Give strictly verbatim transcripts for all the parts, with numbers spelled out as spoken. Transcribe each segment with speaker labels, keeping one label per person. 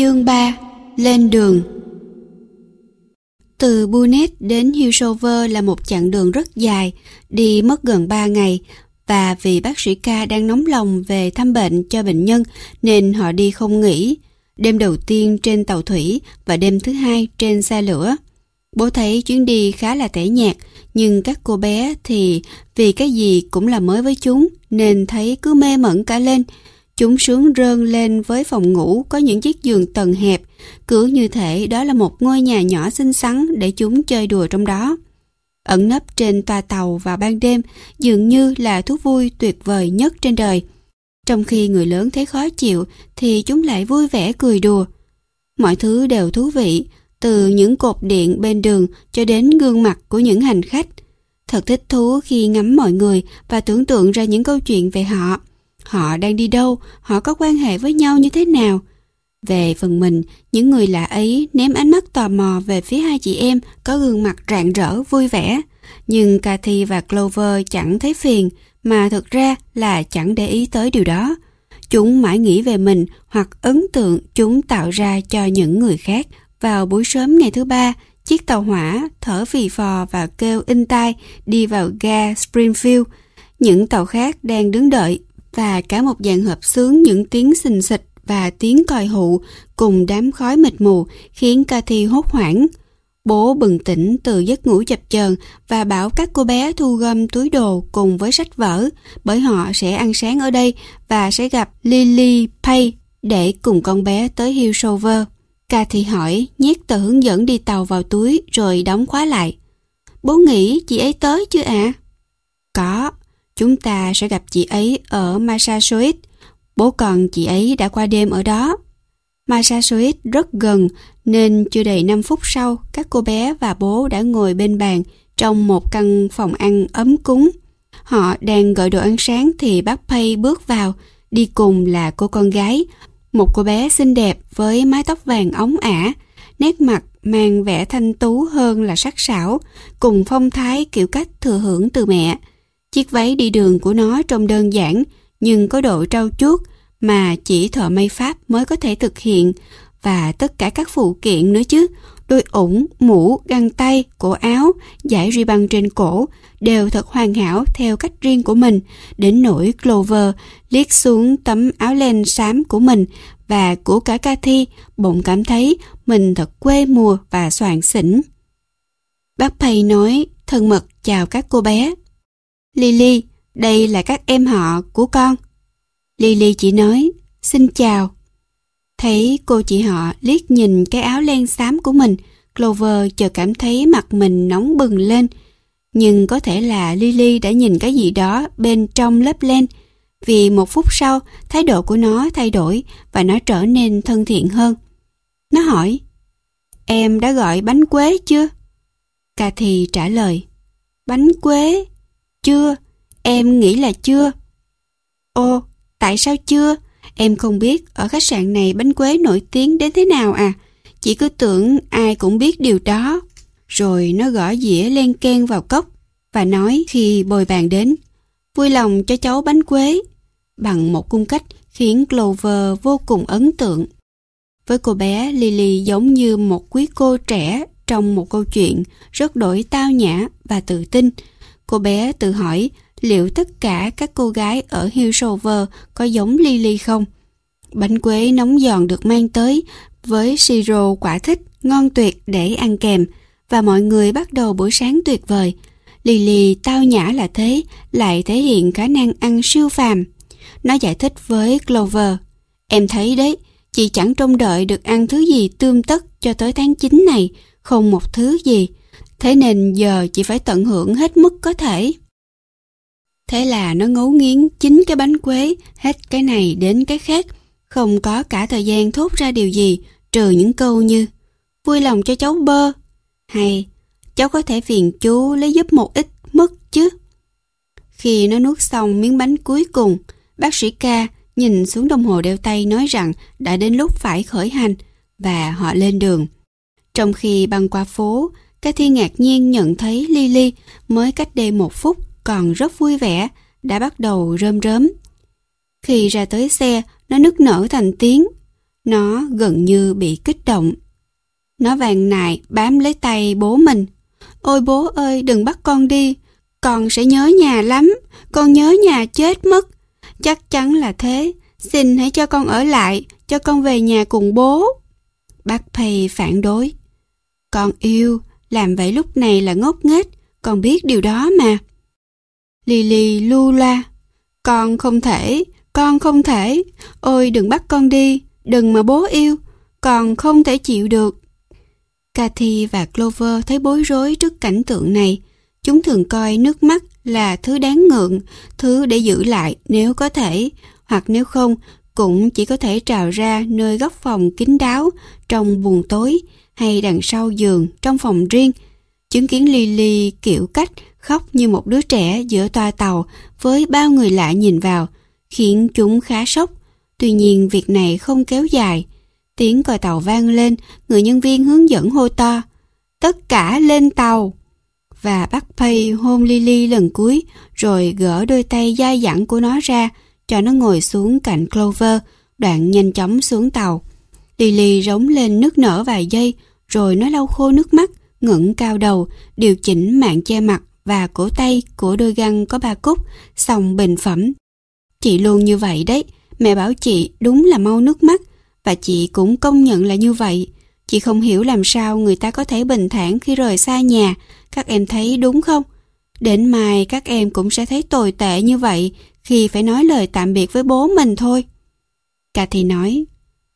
Speaker 1: Chương ba. Lên đường. Từ Bunnet đến Hillsover là một chặng đường rất dài, đi mất gần ba ngày, và vì bác sĩ K đang nóng lòng về thăm bệnh cho bệnh nhân nên họ đi không nghỉ. Đêm đầu tiên trên tàu thủy và đêm thứ hai trên xe lửa. Bố thấy chuyến đi khá là tẻ nhạt, nhưng các cô bé thì vì cái gì cũng là mới với chúng nên thấy cứ mê mẩn cả lên. Chúng sướng rơn lên với phòng ngủ có những chiếc giường tầng hẹp, cứ như thể đó là một ngôi nhà nhỏ xinh xắn để chúng chơi đùa trong đó. Ẩn nấp trên toa tàu vào ban đêm dường như là thú vui tuyệt vời nhất trên đời. Trong khi người lớn thấy khó chịu thì chúng lại vui vẻ cười đùa. Mọi thứ đều thú vị, từ những cột điện bên đường cho đến gương mặt của những hành khách. Thật thích thú khi ngắm mọi người và tưởng tượng ra những câu chuyện về họ. Họ đang đi đâu, họ có quan hệ với nhau như thế nào. Về phần mình, những người lạ ấy ném ánh mắt tò mò về phía hai chị em có gương mặt rạng rỡ vui vẻ. Nhưng Cathy và Clover chẳng thấy phiền, mà thực ra là chẳng để ý tới điều đó. Chúng mãi nghĩ về mình hoặc ấn tượng chúng tạo ra cho những người khác. Vào buổi sớm ngày thứ ba, chiếc tàu hỏa thở phì phò và kêu inh tai đi vào ga Springfield. Những tàu khác đang đứng đợi, và cả một dàn hợp xướng những tiếng xình xịch và tiếng còi hụ cùng đám khói mịt mù khiến Cathy hốt hoảng. Bố bừng tỉnh từ giấc ngủ chập chờn và bảo các cô bé thu gom túi đồ cùng với sách vở, bởi họ sẽ ăn sáng ở đây và sẽ gặp Lily Pay để cùng con bé tới Hillsover. Cathy hỏi, nhét tờ hướng dẫn đi tàu vào túi rồi đóng khóa lại. Bố nghĩ chị ấy tới chưa ạ? À? Có. Chúng ta sẽ gặp chị ấy ở Massasoit. Bố con chị ấy đã qua đêm ở đó. Massasoit rất gần nên chưa đầy năm phút sau, các cô bé và bố đã ngồi bên bàn trong một căn phòng ăn ấm cúng. Họ đang gọi đồ ăn sáng thì bác Pay bước vào, đi cùng là cô con gái, một cô bé xinh đẹp với mái tóc vàng óng ả, nét mặt mang vẻ thanh tú hơn là sắc sảo, cùng phong thái kiểu cách thừa hưởng từ mẹ. Chiếc váy đi đường của nó trông đơn giản nhưng có độ trau chuốt mà chỉ thợ may Pháp mới có thể thực hiện, và tất cả các phụ kiện nữa chứ, đôi ủng, mũ, găng tay, cổ áo, dải ri băng trên cổ đều thật hoàn hảo theo cách riêng của mình, đến nỗi Clover liếc xuống tấm áo len xám của mình và của cả Cathy bỗng cảm thấy mình thật quê mùa và xoàng xỉnh. Bác Pay nói thân mật chào các cô bé. Lily, đây là các em họ của con. Lily chỉ nói, xin chào. Thấy cô chị họ liếc nhìn cái áo len xám của mình, Clover chợt cảm thấy mặt mình nóng bừng lên. Nhưng có thể là Lily đã nhìn cái gì đó bên trong lớp len, vì một phút sau, thái độ của nó thay đổi và nó trở nên thân thiện hơn. Nó hỏi, em đã gọi bánh quế chưa? Cathy trả lời, bánh quế? Chưa, em nghĩ là chưa. Ồ, tại sao chưa? Em không biết ở khách sạn này bánh quế nổi tiếng đến thế nào à? Chỉ cứ tưởng ai cũng biết điều đó. Rồi nó gõ dĩa len keng vào cốc và nói khi bồi bàn đến, vui lòng cho cháu bánh quế, bằng một cung cách khiến Clover vô cùng ấn tượng. Với cô bé, Lily giống như một quý cô trẻ trong một câu chuyện rất đổi tao nhã và tự tin. Cô bé tự hỏi liệu tất cả các cô gái ở Hillsover có giống Lily không? Bánh quế nóng giòn được mang tới với siro quả thích ngon tuyệt để ăn kèm, và mọi người bắt đầu buổi sáng tuyệt vời. Lily tao nhã là thế, lại thể hiện khả năng ăn siêu phàm. Nó giải thích với Clover, em thấy đấy, chị chẳng trông đợi được ăn thứ gì tươm tất cho tới tháng chín này, không một thứ gì. Thế nên giờ chị phải tận hưởng hết mức có thể. Thế là nó ngấu nghiến chín cái bánh quế, hết cái này đến cái khác, không có cả thời gian thốt ra điều gì, trừ những câu như vui lòng cho cháu bơ, hay cháu có thể phiền chú lấy giúp một ít mứt chứ. Khi nó nuốt xong miếng bánh cuối cùng, bác sĩ K nhìn xuống đồng hồ đeo tay nói rằng đã đến lúc phải khởi hành, và họ lên đường. Trong khi băng qua phố, Cathy ngạc nhiên nhận thấy Lily mới cách đây một phút còn rất vui vẻ, đã bắt đầu rơm rớm. Khi ra tới xe, nó nức nở thành tiếng. Nó gần như bị kích động. Nó vàng nài bám lấy tay bố mình. Ôi bố ơi, đừng bắt con đi. Con sẽ nhớ nhà lắm. Con nhớ nhà chết mất. Chắc chắn là thế. Xin hãy cho con ở lại, cho con về nhà cùng bố. Bác Pay phản đối. Con yêu, làm vậy lúc này là ngốc nghếch. Con biết điều đó mà. Lily lu loa. Con không thể, con không thể. Ôi đừng bắt con đi, đừng mà bố yêu. Con không thể chịu được. Cathy và Clover thấy bối rối trước cảnh tượng này. Chúng thường coi nước mắt là thứ đáng ngượng, thứ để giữ lại nếu có thể, hoặc nếu không, cũng chỉ có thể trào ra nơi góc phòng kín đáo, trong buồng tối, hay đằng sau giường, trong phòng riêng. Chứng kiến Lily kiểu cách khóc như một đứa trẻ giữa toa tàu với bao người lạ nhìn vào, khiến chúng khá sốc. Tuy nhiên việc này không kéo dài. Tiếng còi tàu vang lên, người nhân viên hướng dẫn hô to. Tất cả lên tàu! Và bác Pay hôn Lily lần cuối, rồi gỡ đôi tay dai dẳng của nó ra, cho nó ngồi xuống cạnh Clover, đoạn nhanh chóng xuống tàu. Lily rống lên nức nở vài giây, rồi nó lau khô nước mắt, ngẩng cao đầu, điều chỉnh mạng che mặt và cổ tay của đôi găng có ba cúc, xong bình phẩm. Chị luôn như vậy đấy, mẹ bảo chị đúng là mau nước mắt, và chị cũng công nhận là như vậy. Chị không hiểu làm sao người ta có thể bình thản khi rời xa nhà, các em thấy đúng không? Đến mai các em cũng sẽ thấy tồi tệ như vậy khi phải nói lời tạm biệt với bố mình thôi. Cathy nói,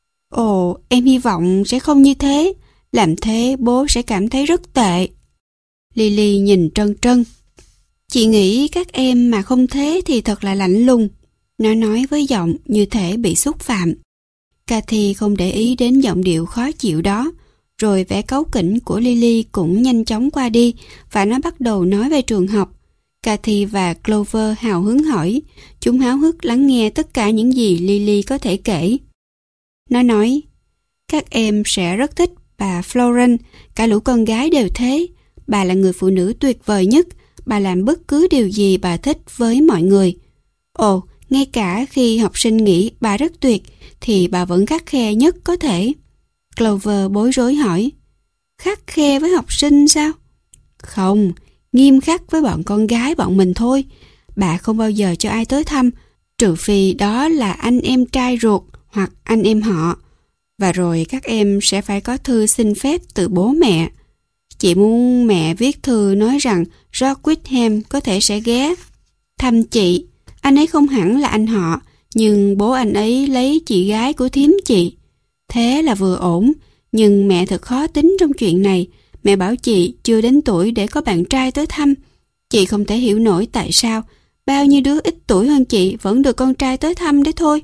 Speaker 1: ồ, em hy vọng sẽ không như thế, làm thế bố sẽ cảm thấy rất tệ. Lily nhìn trân trân. Chị nghĩ các em mà không thế thì thật là lạnh lùng. Nó nói với giọng như thể bị xúc phạm. Cathy không để ý đến giọng điệu khó chịu đó, rồi vẻ cáu kỉnh của Lily cũng nhanh chóng qua đi và nó bắt đầu nói về trường học. Cathy và Clover hào hứng hỏi, chúng háo hức lắng nghe tất cả những gì Lily có thể kể. Nó nói, các em sẽ rất thích bà Florence, cả lũ con gái đều thế. Bà là người phụ nữ tuyệt vời nhất, bà làm bất cứ điều gì bà thích với mọi người. Ồ, ngay cả khi học sinh nghĩ bà rất tuyệt, thì bà vẫn khắt khe nhất có thể. Clover bối rối hỏi, khắt khe với học sinh sao? Không, nghiêm khắc với bọn con gái bọn mình thôi. Bà không bao giờ cho ai tới thăm, trừ phi đó là anh em trai ruột hoặc anh em họ. Và rồi các em sẽ phải có thư xin phép từ bố mẹ. Chị muốn mẹ viết thư nói rằng George Whitham có thể sẽ ghé thăm chị. Anh ấy không hẳn là anh họ, nhưng bố anh ấy lấy chị gái của thím chị. Thế là vừa ổn, nhưng mẹ thật khó tính trong chuyện này. Mẹ bảo chị chưa đến tuổi để có bạn trai tới thăm. Chị không thể hiểu nổi tại sao bao nhiêu đứa ít tuổi hơn chị vẫn được con trai tới thăm đấy thôi.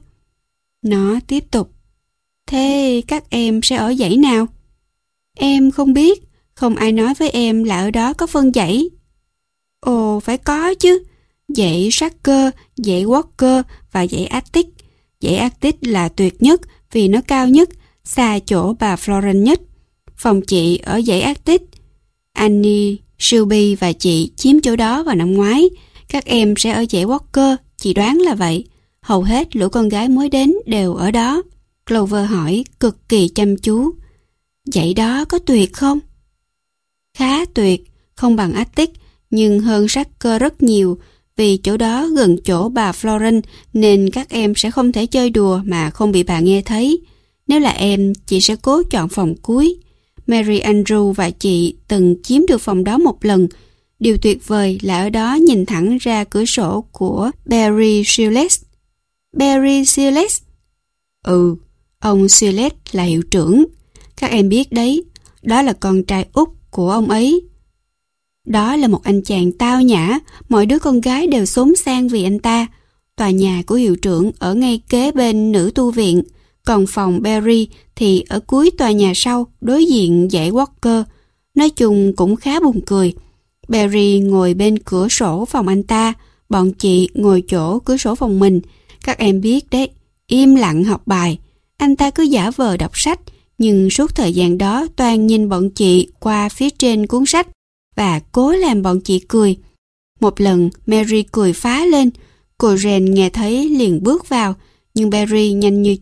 Speaker 1: Nó tiếp tục. Thế các em sẽ ở dãy nào? Em không biết, không ai nói với em là ở đó có phân dãy. Ồ, phải có chứ. Dãy Sacker, dãy Walker và dãy Attic. Dãy Attic là tuyệt nhất vì nó cao nhất, xa chỗ bà Florence nhất. Phòng chị ở dãy Attic. Annie, Shelby và chị chiếm chỗ đó vào năm ngoái. Các em sẽ ở dãy Walker, chị đoán là vậy. Hầu hết lũ con gái mới đến đều ở đó. Clover hỏi cực kỳ chăm chú. Dãy đó có tuyệt không? Khá tuyệt, không bằng Attic, nhưng hơn Sacker rất nhiều. Vì chỗ đó gần chỗ bà Florence nên các em sẽ không thể chơi đùa mà không bị bà nghe thấy. Nếu là em, chị sẽ cố chọn phòng cuối. Mary Andrew và chị từng chiếm được phòng đó một lần. Điều tuyệt vời là ở đó nhìn thẳng ra cửa sổ của Barry Siles. Barry Siles? Ừ, ông Siles là hiệu trưởng. Các em biết đấy, đó là con trai út của ông ấy. Đó là một anh chàng tao nhã, mọi đứa con gái đều xốn sang vì anh ta. Tòa nhà của hiệu trưởng ở ngay kế bên nữ tu viện, còn phòng Barry thì ở cuối tòa nhà sau, đối diện dãy Walker. Nói chung cũng khá buồn cười. Barry ngồi bên cửa sổ phòng anh ta, bọn chị ngồi chỗ cửa sổ phòng mình. Các em biết đấy, im lặng học bài. Anh ta cứ giả vờ đọc sách, nhưng suốt thời gian đó toàn nhìn bọn chị qua phía trên cuốn sách và cố làm bọn chị cười. Một lần Mary cười phá lên, cô Jane nghe thấy liền bước vào, nhưng Barry nhanh như chớp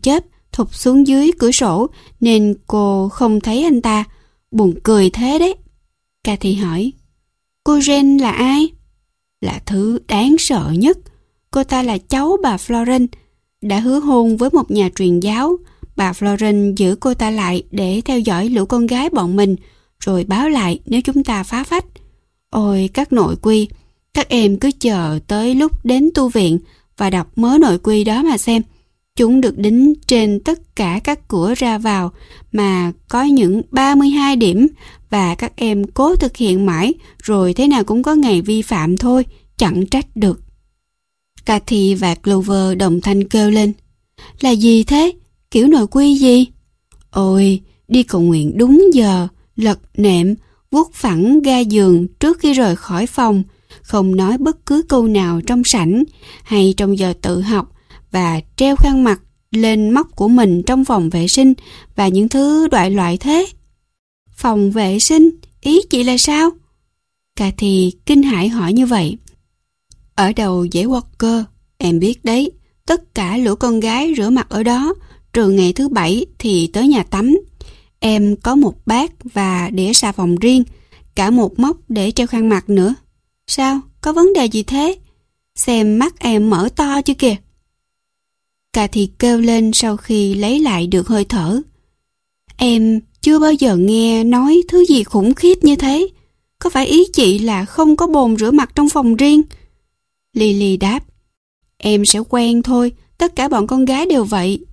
Speaker 1: thụt xuống dưới cửa sổ nên cô không thấy anh ta. Buồn cười thế đấy. Cathy hỏi, cô Jane là ai? Là thứ đáng sợ nhất. Cô ta là cháu bà Florence, đã hứa hôn với một nhà truyền giáo. Bà Florence giữ cô ta lại để theo dõi lũ con gái bọn mình, rồi báo lại nếu chúng ta phá phách. Ôi các nội quy, các em cứ chờ tới lúc đến tu viện và đọc mớ nội quy đó mà xem. Chúng được đính trên tất cả các cửa ra vào mà có những ba mươi hai điểm, và các em cố thực hiện mãi rồi thế nào cũng có ngày vi phạm thôi, chẳng trách được. Cathy và Clover đồng thanh kêu lên, là gì thế? Kiểu nội quy gì? Ôi, đi cầu nguyện đúng giờ, lật nệm, vuốt phẳng ga giường trước khi rời khỏi phòng, không nói bất cứ câu nào trong sảnh hay trong giờ tự học, và treo khăn mặt lên móc của mình trong phòng vệ sinh và những thứ loại loại thế. Phòng vệ sinh? Ý chị là sao? Cathy kinh hãi hỏi như vậy. Ở đầu dãy Walker, em biết đấy, tất cả lũ con gái rửa mặt ở đó, trừ ngày thứ bảy thì tới nhà tắm. Em có một bát và đĩa xà phòng riêng, cả một móc để treo khăn mặt nữa. Sao? Có vấn đề gì thế? Xem mắt em mở to chưa kìa. Cathy kêu lên sau khi lấy lại được hơi thở. Em chưa bao giờ nghe nói thứ gì khủng khiếp như thế. Có phải ý chị là không có bồn rửa mặt trong phòng riêng? Lily đáp, em sẽ quen thôi, tất cả bọn con gái đều vậy.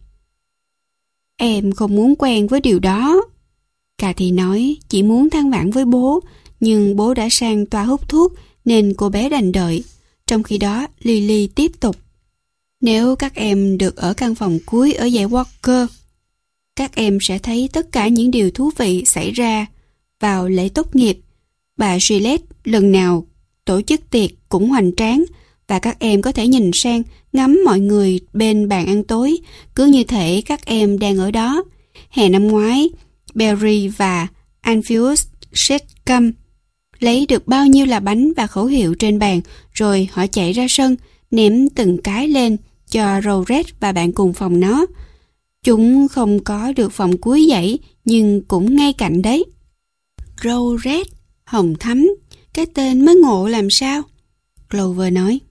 Speaker 1: Em không muốn quen với điều đó. Cathy nói chỉ muốn than vãn với bố, nhưng bố đã sang toa hút thuốc nên cô bé đành đợi. Trong khi đó Lily tiếp tục, nếu các em được ở căn phòng cuối ở dãy Walker, các em sẽ thấy tất cả những điều thú vị xảy ra vào lễ tốt nghiệp. Bà Gillette lần nào tổ chức tiệc cũng hoành tráng, và các em có thể nhìn sang ngắm mọi người bên bàn ăn tối, cứ như thể các em đang ở đó. Hè năm ngoái, Barry và Alpheus Sheckham lấy được bao nhiêu là bánh và khẩu hiệu trên bàn, rồi họ chạy ra sân, ném từng cái lên cho Rowret và bạn cùng phòng nó. Chúng không có được phòng cuối dãy, nhưng cũng ngay cạnh đấy. Rowret, hồng thắm, cái tên mới ngộ làm sao? Clover nói.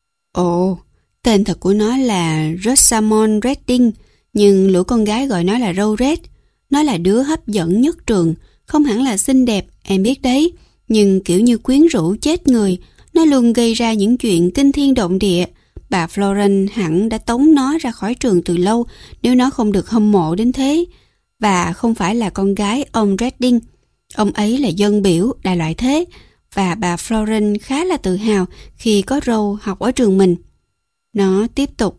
Speaker 1: Ồ, tên thật của nó là Rosamond Redding, nhưng lũ con gái gọi nó là Rowret. Nó là đứa hấp dẫn nhất trường, không hẳn là xinh đẹp, em biết đấy, nhưng kiểu như quyến rũ chết người. Nó luôn gây ra những chuyện kinh thiên động địa. Bà Florence hẳn đã tống nó ra khỏi trường từ lâu nếu nó không được hâm mộ đến thế. Và không phải là con gái ông Redding. Ông ấy là dân biểu, đại loại thế. Và bà Florence khá là tự hào khi có Row học ở trường mình. Nó tiếp tục.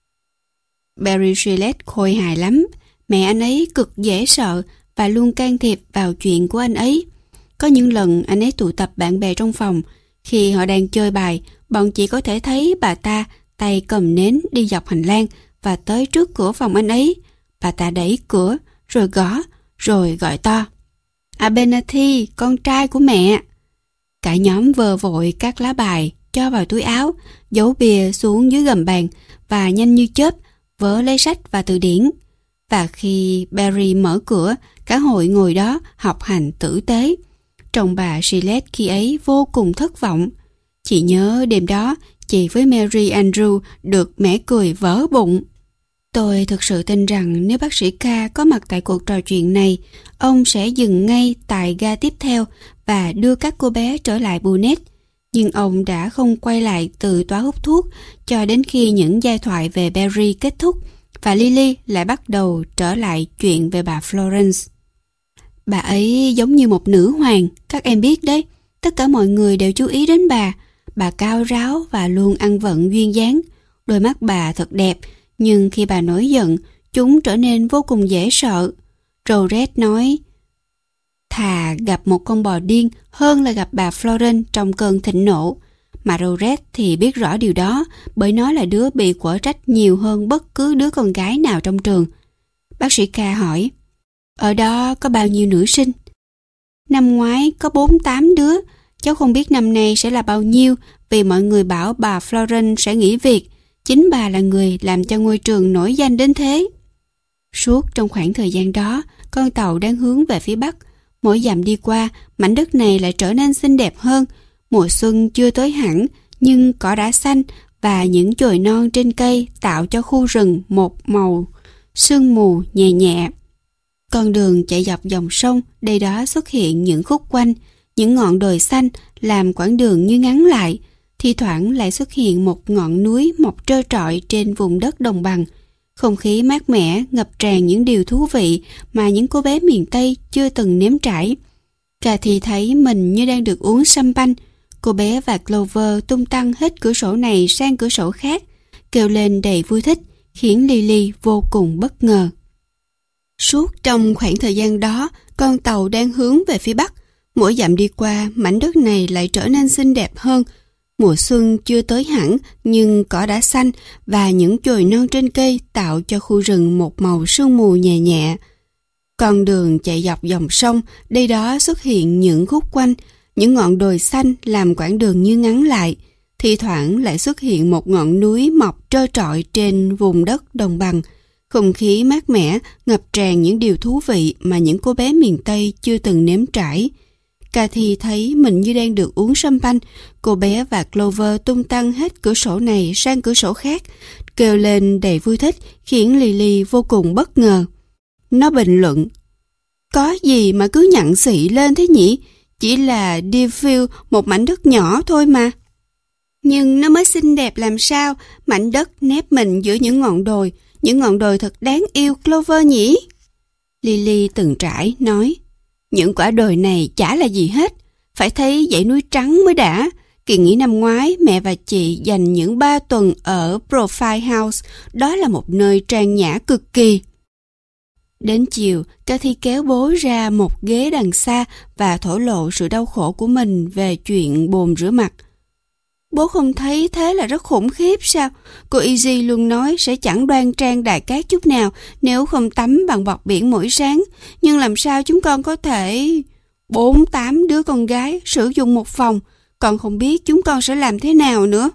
Speaker 1: Barry Gillette khôi hài lắm. Mẹ anh ấy cực dễ sợ và luôn can thiệp vào chuyện của anh ấy. Có những lần anh ấy tụ tập bạn bè trong phòng. Khi họ đang chơi bài, bọn chị có thể thấy bà ta tay cầm nến đi dọc hành lang và tới trước cửa phòng anh ấy. Bà ta đẩy cửa, rồi gõ, rồi gọi to. Abernathy, con trai của mẹ. Cả nhóm vờ vội các lá bài, cho vào túi áo, giấu bìa xuống dưới gầm bàn và nhanh như chớp vớ lấy sách và từ điển. Và khi Barry mở cửa, cả hội ngồi đó học hành tử tế. Trông bà Gillette khi ấy vô cùng thất vọng. Chị nhớ đêm đó, chị với Mary Andrew được mẻ cười vỡ bụng. Tôi thực sự tin rằng nếu bác sĩ K có mặt tại cuộc trò chuyện này, ông sẽ dừng ngay tại ga tiếp theo và đưa các cô bé trở lại Bunnet. Nhưng ông đã không quay lại từ toa hút thuốc cho đến khi những giai thoại về Barry kết thúc và Lily lại bắt đầu trở lại chuyện về bà Florence. Bà ấy giống như một nữ hoàng, các em biết đấy. Tất cả mọi người đều chú ý đến bà. Bà cao ráo và luôn ăn vận duyên dáng. Đôi mắt bà thật đẹp, nhưng khi bà nổi giận, chúng trở nên vô cùng dễ sợ. Rowret nói, thà gặp một con bò điên hơn là gặp bà Florence trong cơn thịnh nộ. Mà Rowret thì biết rõ điều đó, bởi nó là đứa bị quở trách nhiều hơn bất cứ đứa con gái nào trong trường. Bác sĩ K hỏi, ở đó có bao nhiêu nữ sinh? Năm ngoái có bốn tám đứa, cháu không biết năm nay sẽ là bao nhiêu vì mọi người bảo bà Florence sẽ nghỉ việc. Chính bà là người làm cho ngôi trường nổi danh đến thế. Suốt trong khoảng thời gian đó, con tàu đang hướng về phía bắc. Mỗi dặm đi qua, mảnh đất này lại trở nên xinh đẹp hơn. Mùa xuân chưa tới hẳn, nhưng cỏ đã xanh và những chồi non trên cây tạo cho khu rừng một màu sương mù nhẹ nhẹ. Con đường chạy dọc dòng sông, đây đó xuất hiện những khúc quanh, những ngọn đồi xanh làm quãng đường như ngắn lại. Thi thoảng lại xuất hiện một ngọn núi mọc trơ trọi trên vùng đất đồng bằng. Không khí mát mẻ ngập tràn những điều thú vị mà những cô bé miền Tây chưa từng nếm trải. Cathy thấy mình như đang được uống champagne. Cô bé và Clover tung tăng hết cửa sổ này sang cửa sổ khác, kêu lên đầy vui thích, khiến Lily vô cùng bất ngờ. Suốt trong khoảng thời gian đó, con tàu đang hướng về phía bắc. Mỗi dặm đi qua, mảnh đất này lại trở nên xinh đẹp hơn. Mùa xuân chưa tới hẳn, nhưng cỏ đã xanh và những chồi non trên cây tạo cho khu rừng một màu sương mù nhẹ nhẹ. Con đường chạy dọc dòng sông, đây đó xuất hiện những khúc quanh, những ngọn đồi xanh làm quãng đường như ngắn lại. Thi thoảng lại xuất hiện một ngọn núi mọc trơ trọi trên vùng đất đồng bằng. Không khí mát mẻ ngập tràn những điều thú vị mà những cô bé miền Tây chưa từng nếm trải. Cathy thấy mình như đang được uống champagne. Cô bé và Clover tung tăng hết cửa sổ này sang cửa sổ khác, kêu lên đầy vui thích, khiến Lily vô cùng bất ngờ. Nó bình luận: "Có gì mà cứ nhặng xị lên thế nhỉ? Chỉ là Deerfield, một mảnh đất nhỏ thôi mà." "Nhưng nó mới xinh đẹp làm sao, mảnh đất nép mình giữa những ngọn đồi, những ngọn đồi thật đáng yêu Clover nhỉ?" Lily từng trải nói: "Những quả đồi này chả là gì hết, phải thấy dãy núi trắng mới đã. Kỳ nghỉ năm ngoái, mẹ và chị dành những ba tuần ở Profile House, đó là một nơi trang nhã cực kỳ." Đến chiều, Cathy kéo bố ra một ghế đằng xa và thổ lộ sự đau khổ của mình về chuyện bồn rửa mặt. "Bố không thấy thế là rất khủng khiếp sao? Cô Easy luôn nói sẽ chẳng đoan trang đại cát chút nào nếu không tắm bằng bọt biển mỗi sáng. Nhưng làm sao chúng con có thể... Bốn tám đứa con gái sử dụng một phòng, con không biết chúng con sẽ làm thế nào nữa."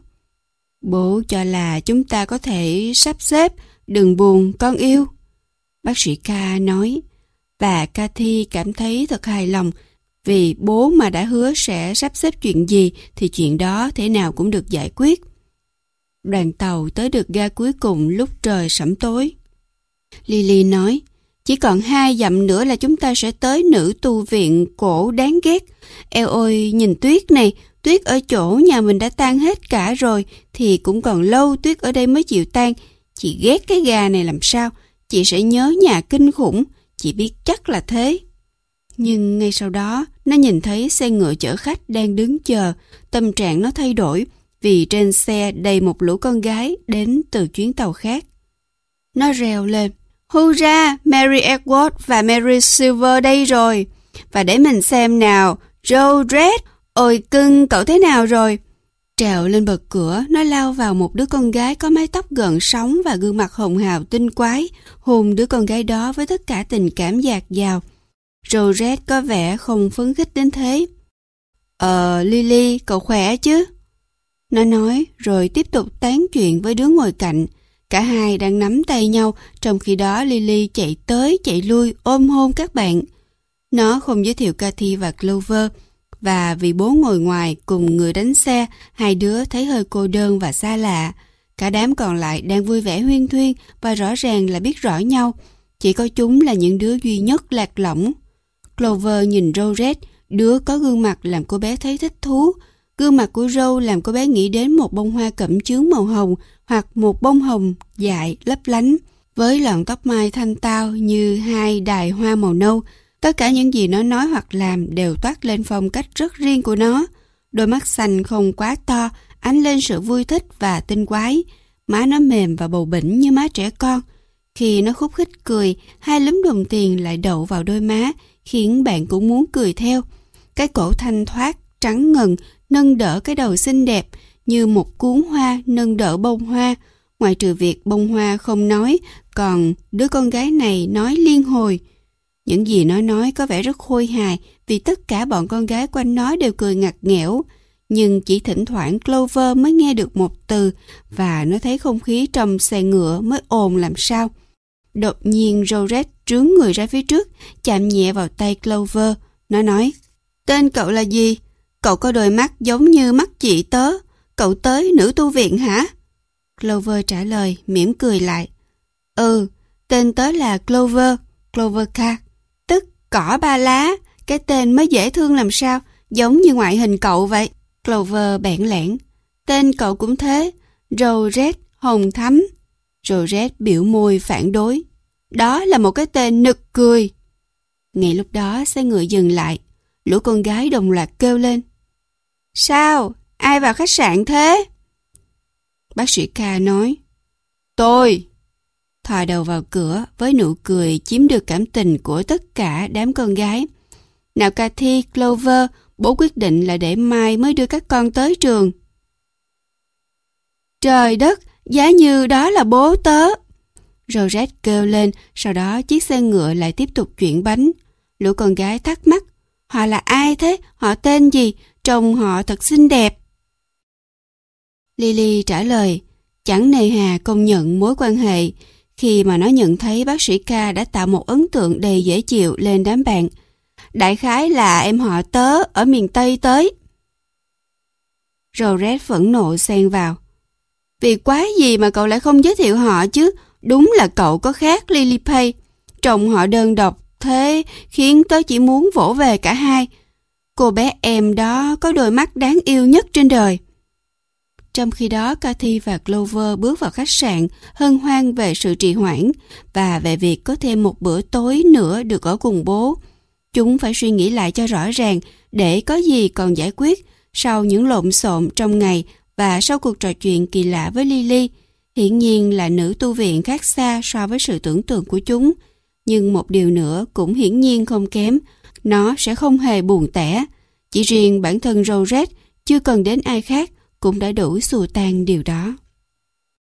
Speaker 1: "Bố cho là chúng ta có thể sắp xếp, đừng buồn con yêu," bác sĩ K nói. Và Cathy cảm thấy thật hài lòng, vì bố mà đã hứa sẽ sắp xếp chuyện gì thì chuyện đó thế nào cũng được giải quyết. Đoàn tàu tới được ga cuối cùng lúc trời sẫm tối. Lily nói: "Chỉ còn hai dặm nữa là chúng ta sẽ tới nữ tu viện cổ đáng ghét. Eo ôi, nhìn tuyết này, tuyết ở chỗ nhà mình đã tan hết cả rồi, thì cũng còn lâu tuyết ở đây mới chịu tan. Chị ghét cái ga này làm sao, chị sẽ nhớ nhà kinh khủng, chị biết chắc là thế." Nhưng ngay sau đó, nó nhìn thấy xe ngựa chở khách đang đứng chờ. Tâm trạng nó thay đổi, vì trên xe đầy một lũ con gái đến từ chuyến tàu khác. Nó reo lên: "Hurra, Mary Edward và Mary Silver đây rồi! Và để mình xem nào, Joe Red, ôi cưng, cậu thế nào rồi?" Trèo lên bậc cửa, nó lao vào một đứa con gái có mái tóc gợn sóng và gương mặt hồng hào tinh quái, hôn đứa con gái đó với tất cả tình cảm dạt dào. Joe Red có vẻ không phấn khích đến thế. "Ờ, Lily, cậu khỏe chứ?" Nó nói, rồi tiếp tục tán chuyện với đứa ngồi cạnh. Cả hai đang nắm tay nhau, trong khi đó Lily chạy tới chạy lui ôm hôn các bạn. Nó không giới thiệu Cathy và Clover, và vì bố ngồi ngoài cùng người đánh xe, hai đứa thấy hơi cô đơn và xa lạ. Cả đám còn lại đang vui vẻ huyên thuyên và rõ ràng là biết rõ nhau. Chỉ có chúng là những đứa duy nhất lạc lõng. Clover nhìn Joe Red, đứa có gương mặt làm cô bé thấy thích thú. Gương mặt của Joe làm cô bé nghĩ đến một bông hoa cẩm chướng màu hồng hoặc một bông hồng dại lấp lánh, với lọn tóc mai thanh tao như hai đài hoa màu nâu. Tất cả những gì nó nói hoặc làm đều toát lên phong cách rất riêng của nó. Đôi mắt xanh không quá to, ánh lên sự vui thích và tinh quái. Má nó mềm và bầu bĩnh như má trẻ con. Khi nó khúc khích cười, hai lúm đồng tiền lại đậu vào đôi má, khiến bạn cũng muốn cười theo. Cái cổ thanh thoát, trắng ngần, nâng đỡ cái đầu xinh đẹp, như một cuốn hoa nâng đỡ bông hoa. Ngoại trừ việc bông hoa không nói, còn đứa con gái này nói liên hồi. Những gì nó nói có vẻ rất khôi hài, vì tất cả bọn con gái quanh nó đều cười ngặt nghẽo. Nhưng chỉ thỉnh thoảng Clover mới nghe được một từ, và nó thấy không khí trong xe ngựa mới ồn làm sao. Đột nhiên Rose trướng người ra phía trước, chạm nhẹ vào tay Clover. Nó nói, tên cậu là gì? Cậu có đôi mắt giống như mắt chị tớ. Cậu tới nữ tu viện hả? Clover trả lời, mỉm cười lại. Ừ, tên tớ là Clover, Clover Carr, tức cỏ ba lá. Cái tên mới dễ thương làm sao, giống như ngoại hình cậu vậy. Clover bẽn lẽn. Tên cậu cũng thế, Rose Hồng Thắm. Rose biểu môi phản đối. Đó là một cái tên nực cười. Ngay lúc đó xe ngựa dừng lại. Lũ con gái đồng loạt kêu lên. Sao? Ai vào khách sạn thế? Bác sĩ Carr nói. Tôi. Thò đầu vào cửa với nụ cười chiếm được cảm tình của tất cả đám con gái. Nào Cathy, Clover, bố quyết định là để mai mới đưa các con tới trường. Trời đất, giá như đó là bố tớ. Rose kêu lên, sau đó chiếc xe ngựa lại tiếp tục chuyển bánh. Lũ con gái thắc mắc, họ là ai thế? Họ tên gì? Trông họ thật xinh đẹp. Lily trả lời, chẳng nề hà công nhận mối quan hệ khi mà nó nhận thấy bác sĩ Carr đã tạo một ấn tượng đầy dễ chịu lên đám bạn. Đại khái là em họ tớ ở miền Tây tới. Rose phẫn nộ xen vào. Vì quái gì mà cậu lại không giới thiệu họ chứ? Đúng là cậu có khác Lily Page. Trông họ đơn độc thế khiến tớ chỉ muốn vỗ về cả hai. Cô bé em đó có đôi mắt đáng yêu nhất trên đời. Trong khi đó, Cathy và Clover bước vào khách sạn hân hoan về sự trì hoãn và về việc có thêm một bữa tối nữa được ở cùng bố. Chúng phải suy nghĩ lại cho rõ ràng để có gì còn giải quyết sau những lộn xộn trong ngày và sau cuộc trò chuyện kỳ lạ với Lily. Hiển nhiên là nữ tu viện khác xa so với sự tưởng tượng của chúng. Nhưng một điều nữa cũng hiển nhiên không kém, nó sẽ không hề buồn tẻ. Chỉ riêng bản thân Rose chưa cần đến ai khác cũng đã đủ xua tan điều đó.